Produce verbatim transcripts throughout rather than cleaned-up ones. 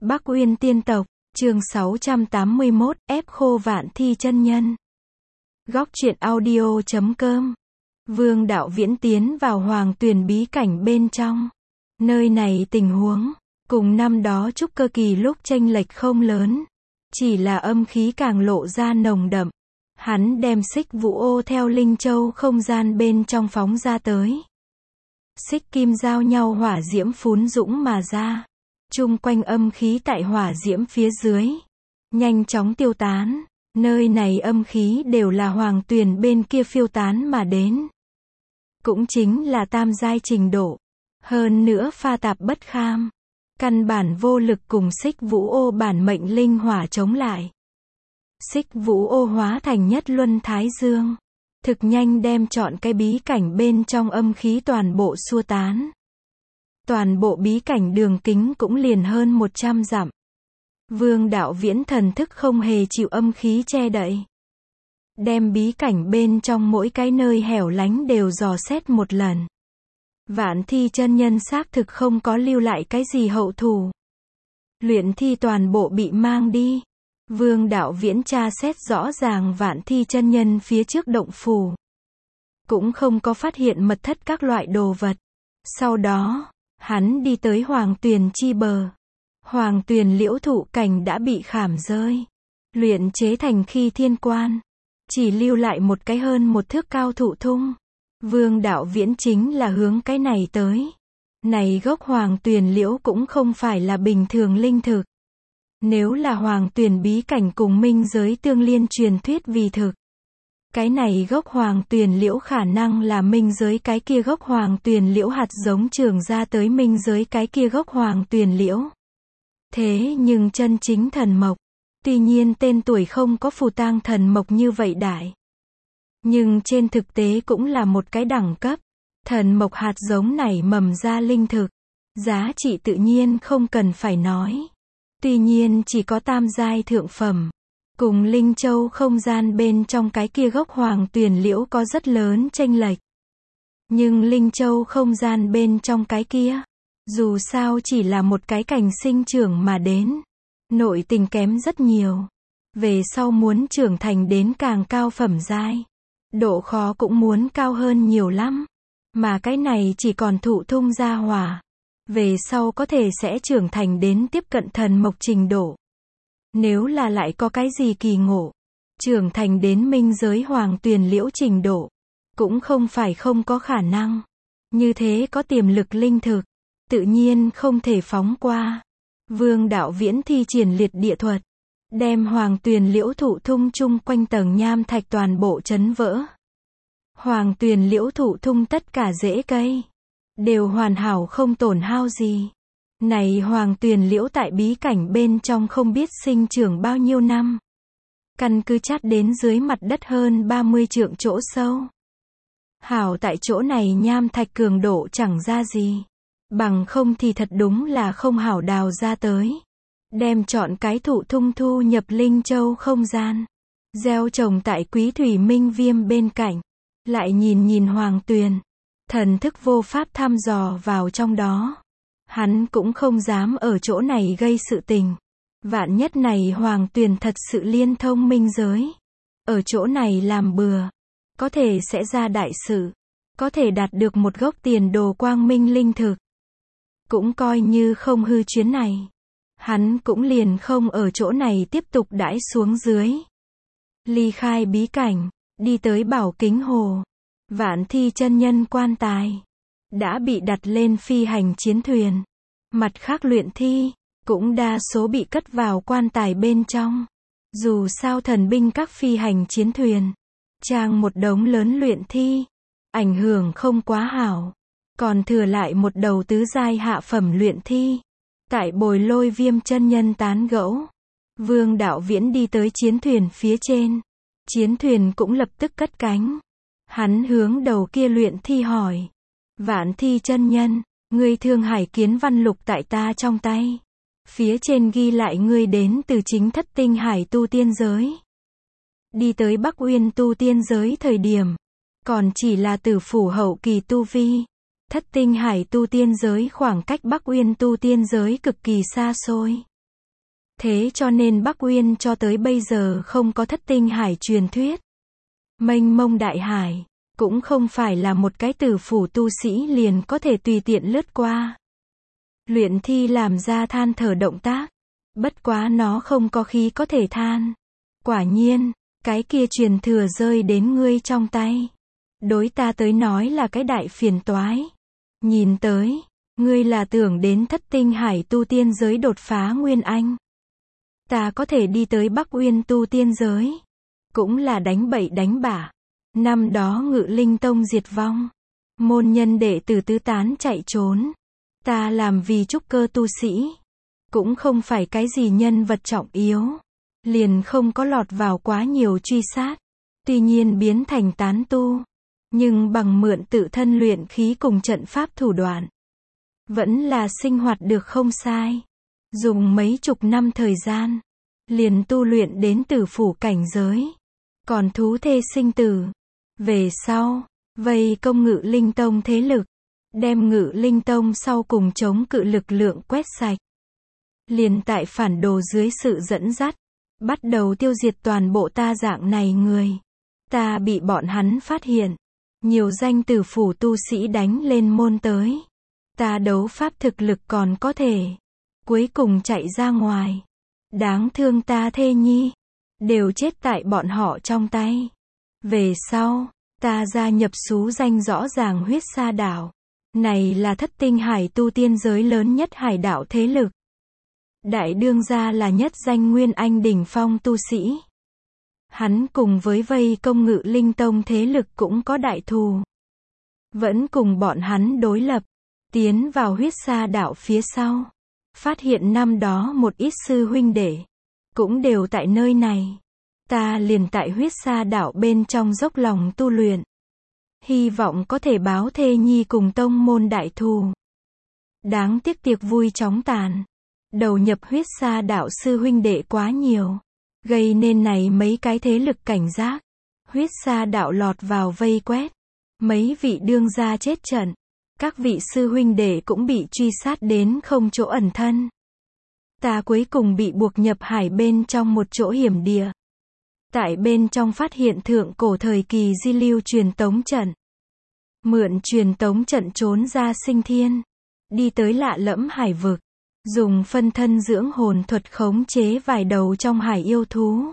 Bắc Uyên Tiên Tộc, chương sáu trăm tám mươi mốt, ép khô Vạn Thi chân nhân. Góc truyện audio chấm com. Vương Đạo Viễn tiến vào Hoàng Tuyền bí cảnh bên trong. Nơi này tình huống cùng năm đó trúc cơ kỳ lúc chênh lệch không lớn, chỉ là âm khí càng lộ ra nồng đậm. Hắn đem xích vũ ô theo linh châu không gian bên trong phóng ra tới. Xích kim giao nhau hỏa diễm phún dũng mà ra. Chung quanh âm khí tại hỏa diễm phía dưới nhanh chóng tiêu tán. Nơi này âm khí đều là Hoàng Tuyền bên kia phiêu tán mà đến. Cũng chính là tam giai trình độ. Hơn nữa pha tạp bất kham. Căn bản vô lực cùng xích vũ ô bản mệnh linh hỏa chống lại. Xích vũ ô hóa thành nhất luân thái dương. Thực nhanh đem trọn cái bí cảnh bên trong âm khí toàn bộ xua tán. Toàn bộ bí cảnh đường kính cũng liền hơn một trăm dặm. Vương Đạo Viễn thần thức không hề chịu âm khí che đậy. Đem bí cảnh bên trong mỗi cái nơi hẻo lánh đều dò xét một lần. Vạn Thi chân nhân xác thực không có lưu lại cái gì hậu thủ. Luyện thi toàn bộ bị mang đi. Vương Đạo Viễn tra xét rõ ràng Vạn Thi chân nhân phía trước động phủ. Cũng không có phát hiện mật thất các loại đồ vật. Sau đó, hắn đi tới Hoàng Tuyền chi bờ. Hoàng Tuyền liễu thụ cành đã bị khảm rơi. Luyện chế thành khi thiên quan. Chỉ lưu lại một cái hơn một thước cao thụ thung. Vương Đạo Viễn chính là hướng cái này tới. Này gốc Hoàng Tuyền liễu cũng không phải là bình thường linh thực. Nếu là Hoàng Tuyền bí cảnh cùng minh giới tương liên truyền thuyết vì thực. Cái này gốc Hoàng Tuyền liễu khả năng là minh giới cái kia gốc Hoàng Tuyền liễu hạt giống trường ra tới minh giới cái kia gốc Hoàng Tuyền liễu. Thế nhưng chân chính thần mộc. Tuy nhiên tên tuổi không có phù tang thần mộc như vậy đại. Nhưng trên thực tế cũng là một cái đẳng cấp. Thần mộc hạt giống này mầm ra linh thực. Giá trị tự nhiên không cần phải nói. Tuy nhiên chỉ có tam giai thượng phẩm. Cùng linh châu không gian bên trong cái kia gốc Hoàng Tuyền liễu có rất lớn chênh lệch. Nhưng linh châu không gian bên trong cái kia, dù sao chỉ là một cái cành sinh trưởng mà đến. Nội tình kém rất nhiều. Về sau muốn trưởng thành đến càng cao phẩm giai. Độ khó cũng muốn cao hơn nhiều lắm. Mà cái này chỉ còn thụ thung ra hỏa. Về sau có thể sẽ trưởng thành đến tiếp cận thần mộc trình độ. Nếu là lại có cái gì kỳ ngộ, trưởng thành đến minh giới Hoàng Tuyền liễu trình độ, cũng không phải không có khả năng. Như thế có tiềm lực linh thực, tự nhiên không thể phóng qua. Vương Đạo Viễn thi triển liệt địa thuật, đem Hoàng Tuyền liễu thụ thung chung quanh tầng nham thạch toàn bộ chấn vỡ. Hoàng Tuyền liễu thụ thung tất cả rễ cây đều hoàn hảo không tổn hao gì. Này Hoàng Tuyền liễu tại bí cảnh bên trong không biết sinh trưởng bao nhiêu năm. Căn cứ chát đến dưới mặt đất hơn ba mươi trượng chỗ sâu. Hảo tại chỗ này nham thạch cường độ chẳng ra gì. Bằng không thì thật đúng là không hảo đào ra tới. Đem chọn cái thụ thung thu nhập linh châu không gian. Gieo trồng tại Quý Thủy Minh Viêm bên cạnh. Lại nhìn nhìn Hoàng Tuyền. Thần thức vô pháp thăm dò vào trong đó. Hắn cũng không dám ở chỗ này gây sự tình. Vạn nhất này Hoàng Tuyền thật sự liên thông minh giới. Ở chỗ này làm bừa. Có thể sẽ ra đại sự. Có thể đạt được một gốc tiền đồ quang minh linh thực. Cũng coi như không hư chuyến này. Hắn cũng liền không ở chỗ này tiếp tục đãi xuống dưới. Ly khai bí cảnh. Đi tới Bảo Kính Hồ. Vạn Thi chân nhân quan tài. Đã bị đặt lên phi hành chiến thuyền. Mặt khác luyện thi, cũng đa số bị cất vào quan tài bên trong. Dù sao thần binh các phi hành chiến thuyền, trang một đống lớn luyện thi, ảnh hưởng không quá hảo. Còn thừa lại một đầu tứ giai hạ phẩm luyện thi. Tại Bồi Lôi Viêm chân nhân tán gẫu, Vương Đạo Viễn đi tới chiến thuyền phía trên. Chiến thuyền cũng lập tức cất cánh. Hắn hướng đầu kia luyện thi hỏi. Vạn Thi chân nhân, ngươi Thương Hải Kiến Văn Lục tại ta trong tay. Phía trên ghi lại ngươi đến từ chính Thất Tinh Hải tu tiên giới. Đi tới Bắc Uyên tu tiên giới thời điểm, còn chỉ là tử phủ hậu kỳ tu vi. Thất Tinh Hải tu tiên giới khoảng cách Bắc Uyên tu tiên giới cực kỳ xa xôi. Thế cho nên Bắc Uyên cho tới bây giờ không có thất tinh hải truyền thuyết. Mênh mông đại hải, cũng không phải là một cái tử phủ tu sĩ liền có thể tùy tiện lướt qua. Luyện Thi làm ra than thở động tác, bất quá nó không có khí có thể than. Quả nhiên, cái kia truyền thừa rơi đến ngươi trong tay. Đối ta tới nói là cái đại phiền toái. Nhìn tới, ngươi là tưởng đến thất tinh hải tu tiên giới đột phá Nguyên Anh. Ta có thể đi tới Bắc Uyên tu tiên giới. Cũng là đánh bậy đánh bạ. Năm đó Ngự Linh Tông diệt vong. Môn nhân đệ tử tứ tán chạy trốn. Ta làm vì trúc cơ tu sĩ. Cũng không phải cái gì nhân vật trọng yếu. Liền không có lọt vào quá nhiều truy sát. Tuy nhiên biến thành tán tu. Nhưng bằng mượn tự thân luyện khí cùng trận pháp thủ đoạn. Vẫn là sinh hoạt được không sai. Dùng mấy chục năm thời gian. Liền tu luyện đến tử phủ cảnh giới. Còn thú thê sinh tử. Về sau, vây công Ngự Linh Tông thế lực. Đem Ngự Linh Tông sau cùng chống cự lực lượng quét sạch. Liền tại phản đồ dưới sự dẫn dắt. Bắt đầu tiêu diệt toàn bộ ta dạng này người. Ta bị bọn hắn phát hiện. Nhiều danh tử phủ tu sĩ đánh lên môn tới. Ta đấu pháp thực lực còn có thể. Cuối cùng chạy ra ngoài. Đáng thương ta thê nhi. Đều chết tại bọn họ trong tay. Về sau, ta gia nhập xú danh rõ ràng Huyết Sa đảo. Này là thất tinh hải tu tiên giới lớn nhất hải đảo thế lực. Đại đương gia là nhất danh Nguyên Anh đỉnh phong tu sĩ. Hắn cùng với vây công Ngự Linh Tông thế lực cũng có đại thù. Vẫn cùng bọn hắn đối lập. Tiến vào Huyết Sa đảo phía sau. Phát hiện năm đó một ít sư huynh đệ. Cũng đều tại nơi này. Ta liền tại Huyết Sa đảo bên trong dốc lòng tu luyện. Hy vọng có thể báo thê nhi cùng tông môn đại thù. Đáng tiếc tiệc vui chóng tàn. Đầu nhập Huyết Sa đảo sư huynh đệ quá nhiều. Gây nên này mấy cái thế lực cảnh giác. Huyết Sa đảo lọt vào vây quét. Mấy vị đương gia chết trận. Các vị sư huynh đệ cũng bị truy sát đến không chỗ ẩn thân. Ta cuối cùng bị buộc nhập hải bên trong một chỗ hiểm địa. Tại bên trong phát hiện thượng cổ thời kỳ di lưu truyền tống trận. Mượn truyền tống trận trốn ra sinh thiên. Đi tới lạ lẫm hải vực. Dùng phân thân dưỡng hồn thuật khống chế vài đầu trong hải yêu thú.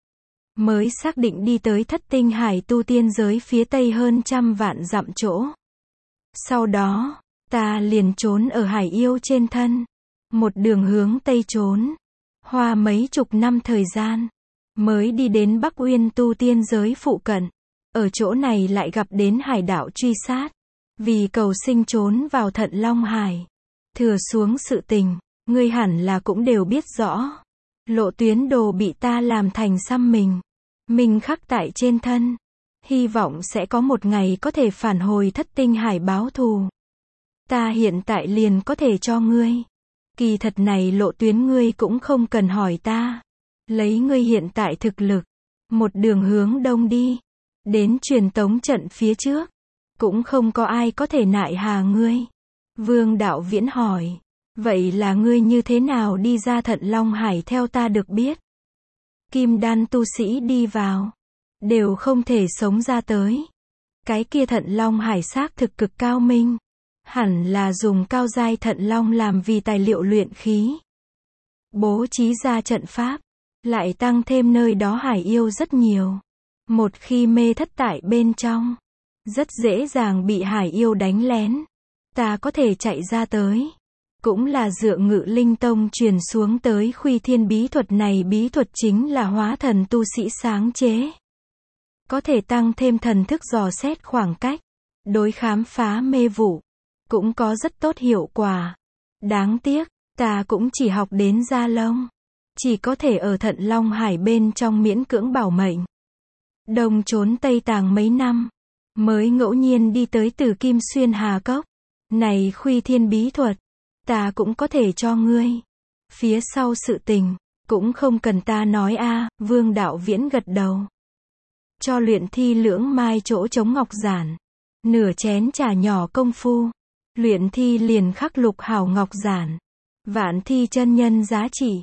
Mới xác định đi tới thất tinh hải tu tiên giới phía tây hơn trăm vạn dặm chỗ. Sau đó, ta liền trốn ở hải yêu trên thân. Một đường hướng tây trốn. Hoa mấy chục năm thời gian. Mới đi đến Bắc Uyên tu tiên giới phụ cận. Ở chỗ này lại gặp đến hải đảo truy sát. Vì cầu sinh trốn vào Thận Long Hải. Thừa xuống sự tình, ngươi hẳn là cũng đều biết rõ. Lộ tuyến đồ bị ta làm thành xăm mình. Mình khắc tại trên thân. Hy vọng sẽ có một ngày có thể phản hồi thất tinh hải báo thù. Ta hiện tại liền có thể cho ngươi. Kỳ thật này lộ tuyến ngươi cũng không cần hỏi ta. Lấy ngươi hiện tại thực lực. Một đường hướng đông đi. Đến truyền tống trận phía trước. Cũng không có ai có thể nại hà ngươi. Vương Đạo Viễn hỏi. Vậy là ngươi như thế nào đi ra Thận Long Hải theo ta được biết? Kim đan tu sĩ đi vào. Đều không thể sống ra tới. Cái kia Thận Long Hải xác thực cực cao minh. Hẳn là dùng cao giai Thận Long làm vì tài liệu luyện khí. Bố trí ra trận pháp. Lại tăng thêm nơi đó hải yêu rất nhiều. Một khi mê thất tại bên trong. Rất dễ dàng bị hải yêu đánh lén. Ta có thể chạy ra tới. Cũng là dựa Ngự Linh Tông truyền xuống tới Khuy Thiên bí thuật này, bí thuật chính là hóa thần tu sĩ sáng chế. Có thể tăng thêm thần thức dò xét khoảng cách. Đối khám phá mê vụ. Cũng có rất tốt hiệu quả. Đáng tiếc, ta cũng chỉ học đến da lông. Chỉ có thể ở Thận Long Hải bên trong miễn cưỡng bảo mệnh. Đông trốn Tây tàng mấy năm. Mới ngẫu nhiên đi tới Từ Kim Xuyên Hà Cốc. Này Khuy Thiên bí thuật. Ta cũng có thể cho ngươi. Phía sau sự tình. Cũng không cần ta nói a. À, Vương Đạo Viễn gật đầu. Cho Luyện Thi lưỡng mai chỗ chống ngọc giản. Nửa chén trà nhỏ công phu. Luyện Thi liền khắc lục hảo ngọc giản. Vạn thi chân nhân giá trị.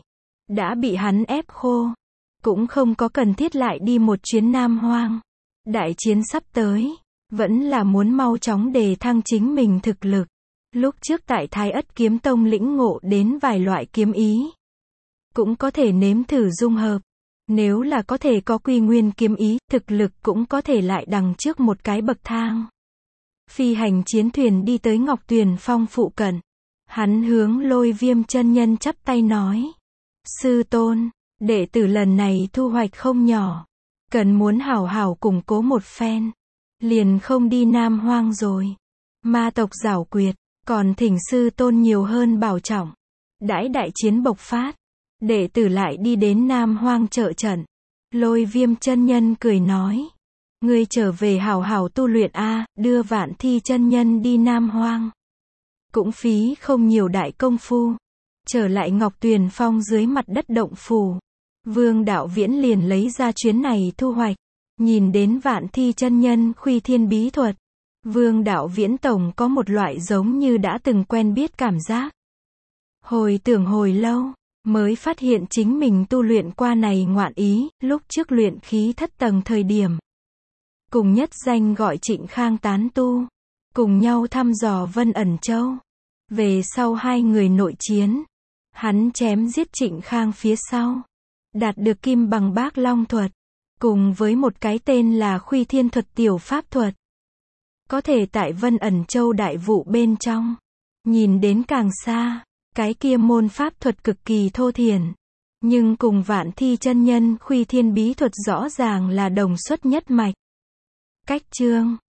đã bị hắn ép khô. Cũng không có cần thiết lại đi một chuyến Nam Hoang. Đại chiến sắp tới, vẫn là muốn mau chóng đề thăng chính mình thực lực. Lúc trước tại Thái Ất Kiếm Tông lĩnh ngộ đến vài loại kiếm ý. Cũng có thể nếm thử dung hợp. Nếu là có thể có Quy Nguyên kiếm ý, thực lực cũng có thể lại đằng trước một cái bậc thang. Phi hành chiến thuyền đi tới Ngọc Tuyền Phong phụ cận. Hắn hướng Lôi Viêm chân nhân chắp tay nói. Sư tôn, đệ tử lần này thu hoạch không nhỏ. Cần muốn hảo hảo củng cố một phen. Liền không đi Nam Hoang rồi. Ma tộc giảo quyệt, còn thỉnh sư tôn nhiều hơn bảo trọng. Đãi đại chiến bộc phát, đệ tử lại đi đến Nam Hoang trợ trận. Lôi Viêm chân nhân cười nói. Ngươi trở về hảo hảo tu luyện a, đưa Vạn Thi chân nhân đi Nam Hoang. Cũng phí không nhiều đại công phu. Trở lại Ngọc Tuyền Phong dưới mặt đất động phủ. Vương Đạo Viễn liền lấy ra chuyến này thu hoạch. Nhìn đến Vạn Thi chân nhân khuy thiên bí thuật. Vương Đạo Viễn tổng có một loại giống như đã từng quen biết cảm giác. Hồi tưởng hồi lâu, mới phát hiện chính mình tu luyện qua này ngoạn ý, lúc trước luyện khí thất tầng thời điểm. Cùng nhất danh gọi Trịnh Khang tán tu. Cùng nhau thăm dò Vân Ẩn Châu. Về sau hai người nội chiến. Hắn chém giết Trịnh Khang phía sau. Đạt được kim bằng bác long thuật. Cùng với một cái tên là Khuy Thiên thuật tiểu pháp thuật. Có thể tại Vân Ẩn Châu đại vụ bên trong. Nhìn đến càng xa. Cái kia môn pháp thuật cực kỳ thô thiển. Nhưng cùng Vạn Thi chân nhân Khuy Thiên bí thuật rõ ràng là đồng xuất nhất mạch. Cách chương